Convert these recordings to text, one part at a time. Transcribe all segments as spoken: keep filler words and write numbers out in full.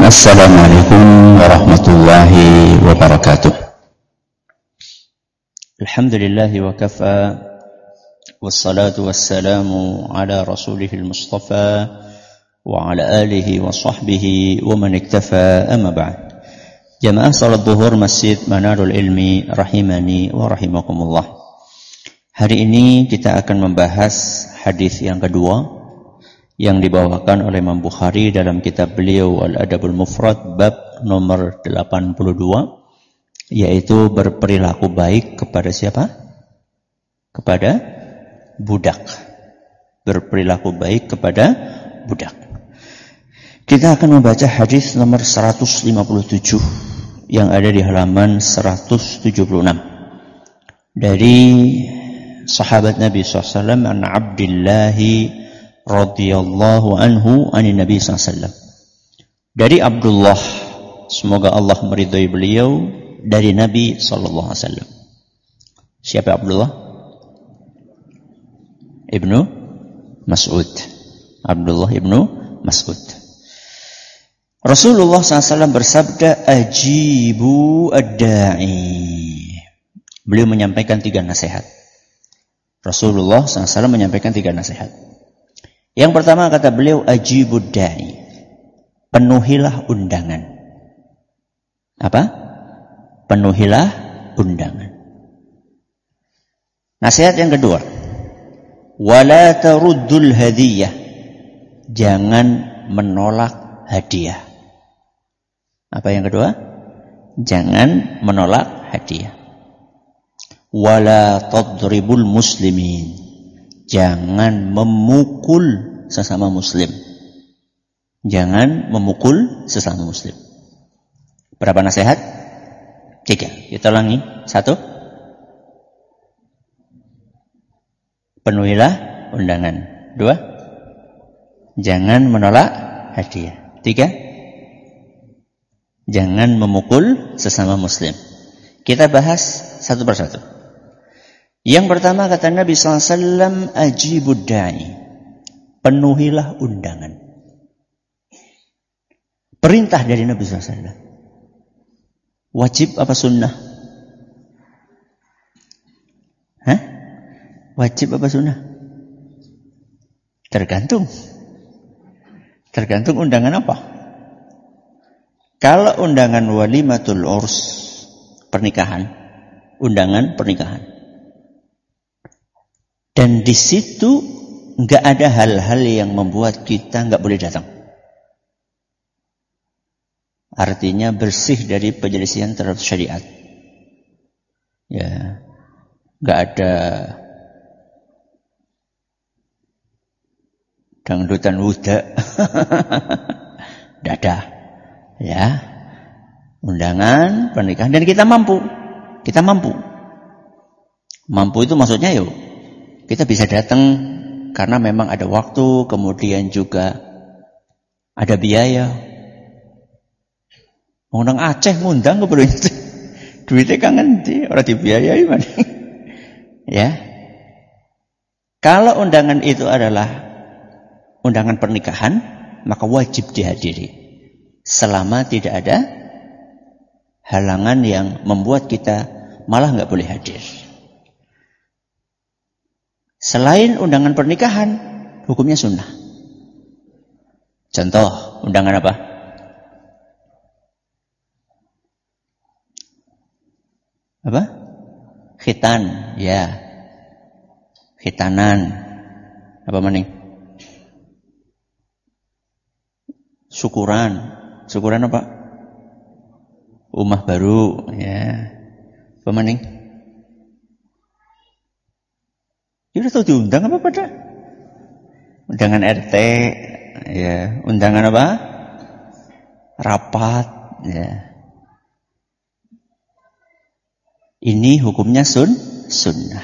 Assalamualaikum warahmatullahi wabarakatuh. Alhamdulillahi wa kafa, wassalatu wassalamu ala rasulihil mustafa wa ala alihi wa sahbihi wa man iktafa, amma ba'd. Jamaah salat zuhur Masjid Manarul Ilmi rahimani wa rahimakumullah. Hari ini kita akan membahas hadis yang kedua yang dibawakan oleh Imam Bukhari dalam kitab beliau Al-Adabul Mufrad bab nomor delapan puluh dua, yaitu berperilaku baik kepada siapa? Kepada budak. Berperilaku baik kepada budak. Kita akan membaca hadis nomor seratus lima puluh tujuh yang ada di halaman seratus tujuh puluh enam dari sahabat Nabi shallallahu alaihi wasallam, an Abdillahi radhiyallahu anhu anin Nabi sallallahu alaihi wasallam. Dari Abdullah, semoga Allah meridhai beliau, dari Nabi sallallahu alaihi wasallam. Siapa Abdullah? Ibnu Mas'ud. Abdullah Ibnu Mas'ud. Rasulullah sallallahu alaihi wasallam bersabda, ajibu ad-da'i. Beliau menyampaikan tiga nasihat. Rasulullah sallallahu alaihi wasallam menyampaikan tiga nasihat. Yang pertama kata beliau, ajibud da'i, penuhilah undangan. Apa? Penuhilah undangan. Nasihat yang kedua, wala taruddul hadiyah, jangan menolak hadiah. Apa yang kedua? Jangan menolak hadiah. Wala tadribul muslimin, jangan memukul sesama muslim. Jangan memukul sesama muslim. Berapa nasihat? Tiga. Kita ulangi. Satu, penuhilah undangan. Dua, jangan menolak hadiah. Tiga, jangan memukul sesama muslim. Kita bahas satu persatu. Yang pertama kata Nabi sallallahu alaihi wasallam, ajibud da'i, penuhilah undangan. Perintah dari Nabi sallallahu alaihi wasallam. Wajib apa sunnah? Hah? Wajib apa sunnah? Tergantung. Tergantung undangan apa. Kalau undangan walimatul urs, pernikahan, undangan pernikahan, dan di situ nggak ada hal-hal yang membuat kita nggak boleh datang. Artinya bersih dari penyelisihan terhadap syariat. Ya, nggak ada dangdutan wuda, nggak ada. Ya, undangan pernikahan dan kita mampu, kita mampu. Mampu itu maksudnya yuk, kita bisa datang karena memang ada waktu, kemudian juga ada biaya. Ngundang Aceh ngundang ke Bro, duitnya kangen di orang dibiayai mana? Ya. Kalau undangan itu adalah undangan pernikahan, maka wajib dihadiri selama tidak ada halangan yang membuat kita malah nggak boleh hadir. Selain undangan pernikahan, hukumnya sunnah. Contoh, undangan apa? Apa? Khitan, ya. Khitanan. Apa maning? Syukuran. Syukuran apa? Umah baru, ya. Apa maning? Sudah tahu diundang apa pada? Undangan R T, ya. Undangan apa? Rapat, ya. Ini hukumnya sun, sunnah.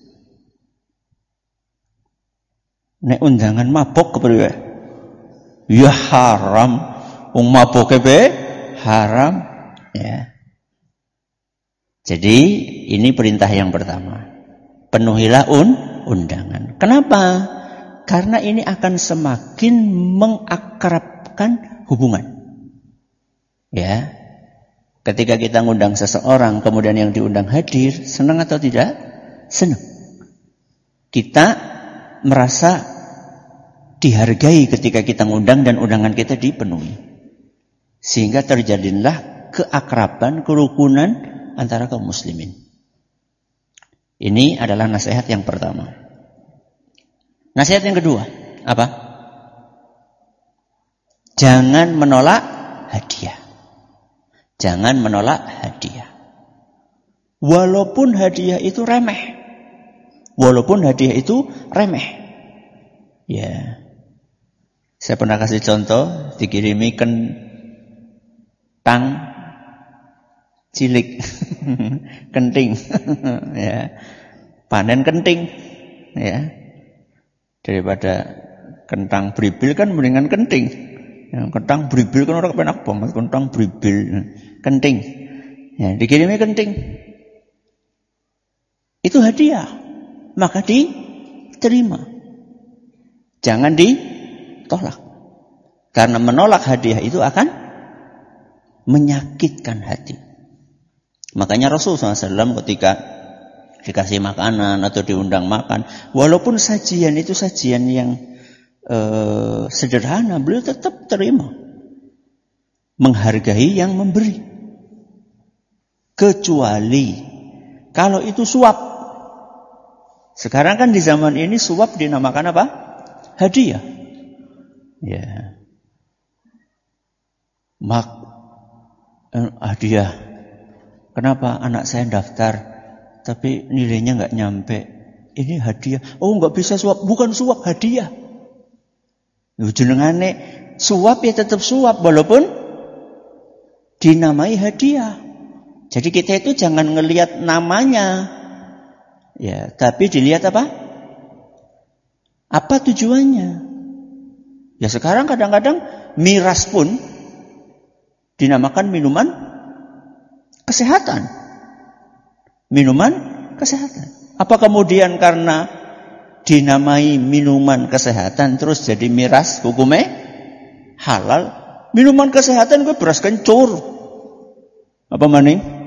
Nek undangan mabok kepriwe? Ya haram. Wong maboke be haram, ya. Jadi ini perintah yang pertama. Penuhilah un undangan. Kenapa? Karena ini akan semakin mengakrabkan hubungan. Ya. Ketika kita ngundang seseorang, kemudian yang diundang hadir, senang atau tidak? Senang. Kita merasa dihargai ketika kita ngundang dan undangan kita dipenuhi. Sehingga terjadilah keakraban, kerukunan antara kaum muslimin. Ini adalah nasihat yang pertama. Nasihat yang kedua, apa? Jangan menolak hadiah. Jangan menolak hadiah. Walaupun hadiah itu remeh. Walaupun hadiah itu remeh. Ya. Saya pernah kasih contoh, dikirimi kentang cilik. Kenting. Ya. Panen kenting. Ya. Daripada kentang bribil kan mendingan kenting. Yang kentang bribil kan orang penak banget, kentang bribil. Kenting. Ya, dikirimi kenting. Itu hadiah. Maka diterima. Jangan ditolak. Karena menolak hadiah itu akan menyakitkan hati. Makanya Rasulullah shallallahu alaihi wasallam ketika dikasih makanan atau diundang makan, walaupun sajian itu sajian yang eh, sederhana, beliau tetap terima. Menghargai yang memberi. Kecuali kalau itu suap. Sekarang kan di zaman ini suap dinamakan apa? Hadiah. Ya. Mak eh, hadiah. Kenapa anak saya daftar tapi nilainya nggak nyampe? Ini hadiah. Oh, nggak bisa suap. Bukan suap, hadiah. Jenengane suap ya tetap suap walaupun dinamai hadiah. Jadi kita itu jangan ngelihat namanya. Ya, tapi dilihat apa? Apa tujuannya? Ya sekarang kadang-kadang miras pun dinamakan minuman kesehatan. Minuman kesehatan. Apa kemudian karena dinamai minuman kesehatan terus jadi miras hukumnya halal? Minuman kesehatan gue beras kencur. Apa maning?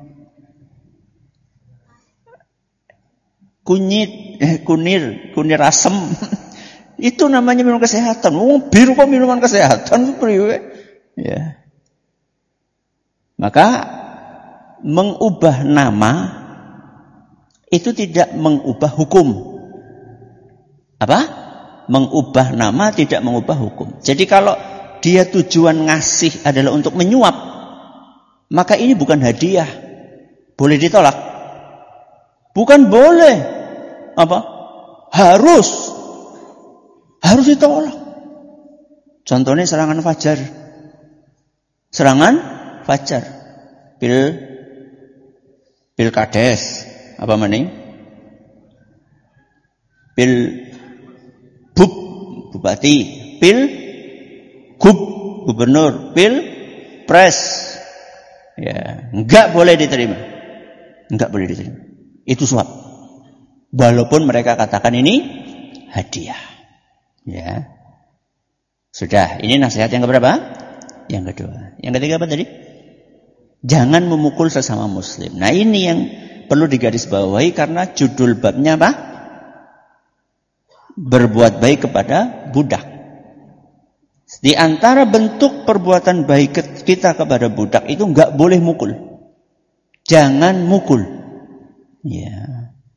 Kunyit, eh, kunir, kunir asem. Itu namanya minuman kesehatan. Oh, biru kok minuman kesehatan? Ya. Maka mengubah nama itu tidak mengubah hukum. Apa? Mengubah nama tidak mengubah hukum. Jadi kalau dia tujuan ngasih adalah untuk menyuap, maka ini bukan hadiah. Boleh ditolak? Bukan boleh. Apa? Harus. Harus ditolak. Contohnya serangan fajar. Serangan fajar. Pil Pilkades. Apa maning? Pil Bub Bupati. Pil Gub Gubernur. Pil Pres. Ya, enggak boleh diterima. Enggak boleh diterima. Itu suap. Walaupun mereka katakan ini hadiah. Ya. Sudah, ini nasihat yang keberapa? Yang kedua. Yang ketiga apa tadi? Jangan memukul sesama muslim. Nah, ini yang perlu digarisbawahi karena judul babnya apa? Berbuat baik kepada budak. Di antara bentuk perbuatan baik kita kepada budak itu enggak boleh mukul. Jangan mukul. Ya.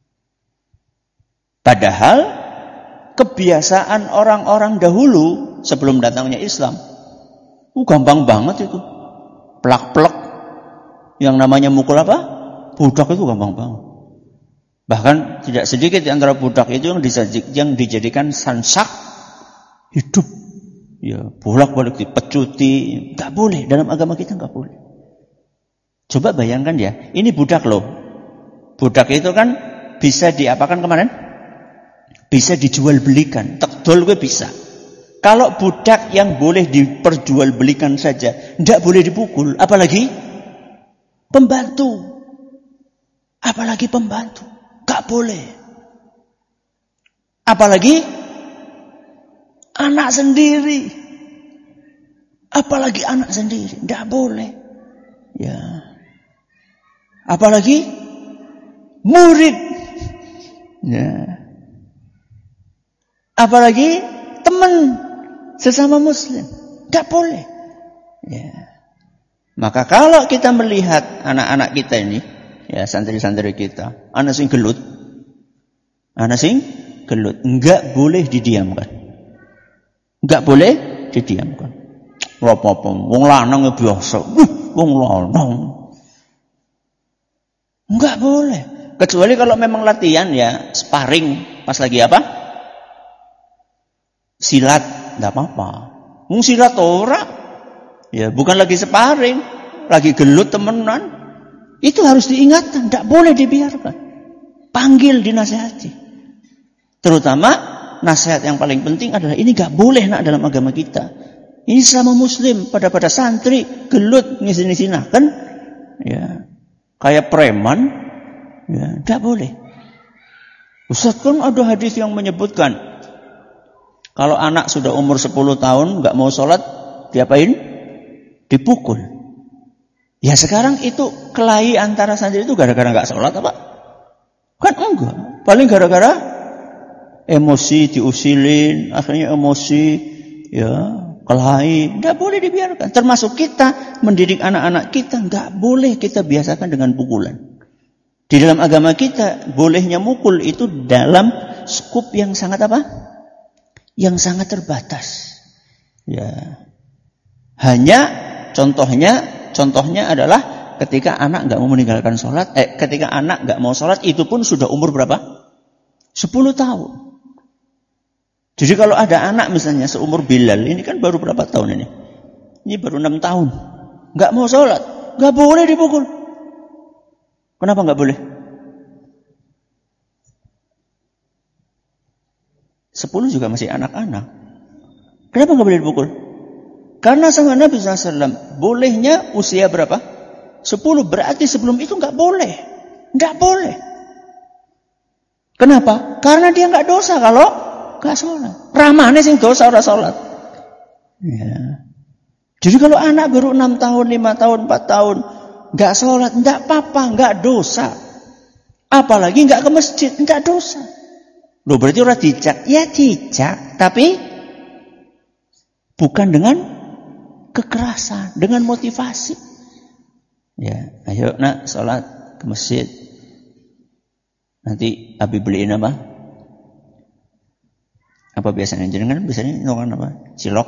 Padahal kebiasaan orang-orang dahulu sebelum datangnya Islam, uh, gampang banget itu. Plak-plak. Yang namanya mukul apa? Budak itu gampang banget. Bahkan tidak sedikit di antara budak itu yang, yang dijadikan sansak hidup. Ya, bolak-balik dipecuti. Gak boleh. Dalam agama kita gak boleh. Coba bayangkan ya. Ini budak loh. Budak itu kan bisa diapakan kemarin? Bisa dijual belikan. Tekdol gue bisa. Kalau budak yang boleh diperjual belikan saja, tidak boleh dipukul. Apalagi pembantu. Apalagi pembantu. Gak boleh. Apalagi anak sendiri. Apalagi anak sendiri, tidak boleh. Ya. Apalagi murid. Ya. Apalagi teman sesama muslim, tidak boleh. Ya. Maka kalau kita melihat anak-anak kita ini, ya santri-santri kita, anak sing gelut, anak sing gelut, enggak boleh didiamkan, enggak boleh didiamkan. Apa-apa, wong lanang biasa, wong lanang, enggak boleh. Kecuali kalau memang latihan ya sparring, pas lagi apa? Silat, enggak apa-apa. Wong silat ora. Ya, bukan lagi sparring, lagi gelut temenan. Itu harus diingatkan, tidak boleh dibiarkan. Panggil, dinasihati. Terutama nasihat yang paling penting adalah ini gak boleh nak dalam agama kita. Ini sama muslim pada pada santri gelut ngisin-ngisin kan, ya kayak preman, ya tidak boleh. Ustaz, kan ada hadis yang menyebutkan kalau anak sudah umur sepuluh tahun gak mau sholat, diapain? Dipukul. Ya sekarang itu kelahi antara santri itu gara-gara gak sholat apa? Kan enggak. Paling gara-gara emosi diusilin, akhirnya emosi, ya kelahi. Tidak boleh dibiarkan. Termasuk kita mendidik anak-anak kita, gak boleh kita biasakan dengan pukulan. Di dalam agama kita bolehnya mukul itu dalam skup yang sangat apa? Yang sangat terbatas. Ya. Hanya Contohnya, contohnya adalah ketika anak nggak mau meninggalkan sholat, eh, ketika anak nggak mau sholat itu pun sudah umur berapa? sepuluh tahun. Jadi kalau ada anak misalnya seumur Bilal, ini kan baru berapa tahun ini? Ini baru enam tahun, nggak mau sholat, nggak boleh dipukul. Kenapa nggak boleh? sepuluh juga masih anak-anak. Kenapa nggak boleh dipukul? Karena sama Nabi shallallahu alaihi wasallam bolehnya usia berapa? sepuluh, berarti sebelum itu nggak boleh. Nggak boleh. Kenapa? Karena dia nggak dosa kalau nggak sholat. Ramane sing dosa ora sholat. Ya. Jadi kalau anak baru enam tahun, lima tahun, empat tahun nggak sholat, nggak apa-apa, nggak dosa. Apalagi nggak ke masjid, nggak dosa. Loh berarti orang dijak, ya dijak, tapi bukan dengan kekerasan, dengan motivasi. Ya, ayo nak sholat ke masjid. Nanti Abi beliin apa? Apa biasanya? Jangan biasanya nonton apa? Cilok.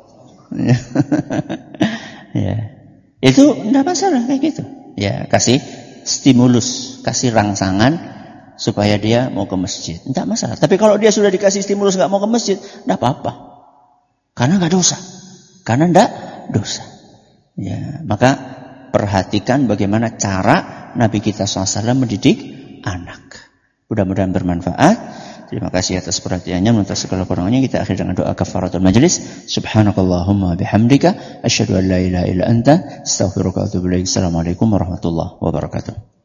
Ya, itu enggak masalah kayak gitu. Ya, kasih stimulus, kasih rangsangan supaya dia mau ke masjid. Enggak masalah. Tapi kalau dia sudah dikasih stimulus enggak mau ke masjid, enggak apa-apa. Karena enggak dosa. Karena enggak dosa. Ya, maka perhatikan bagaimana cara Nabi kita shallallahu alaihi wasallam mendidik anak. Mudah-mudahan bermanfaat. Terima kasih atas perhatiannya. Menurut segala kurangnya kita akhiri dengan doa kafaratul majlis. Subhanakallahumma bihamdika asyhadu an la ilaha illa anta astaghfiruka wa atubu ilaik. Assalamualaikum warahmatullahi wabarakatuh.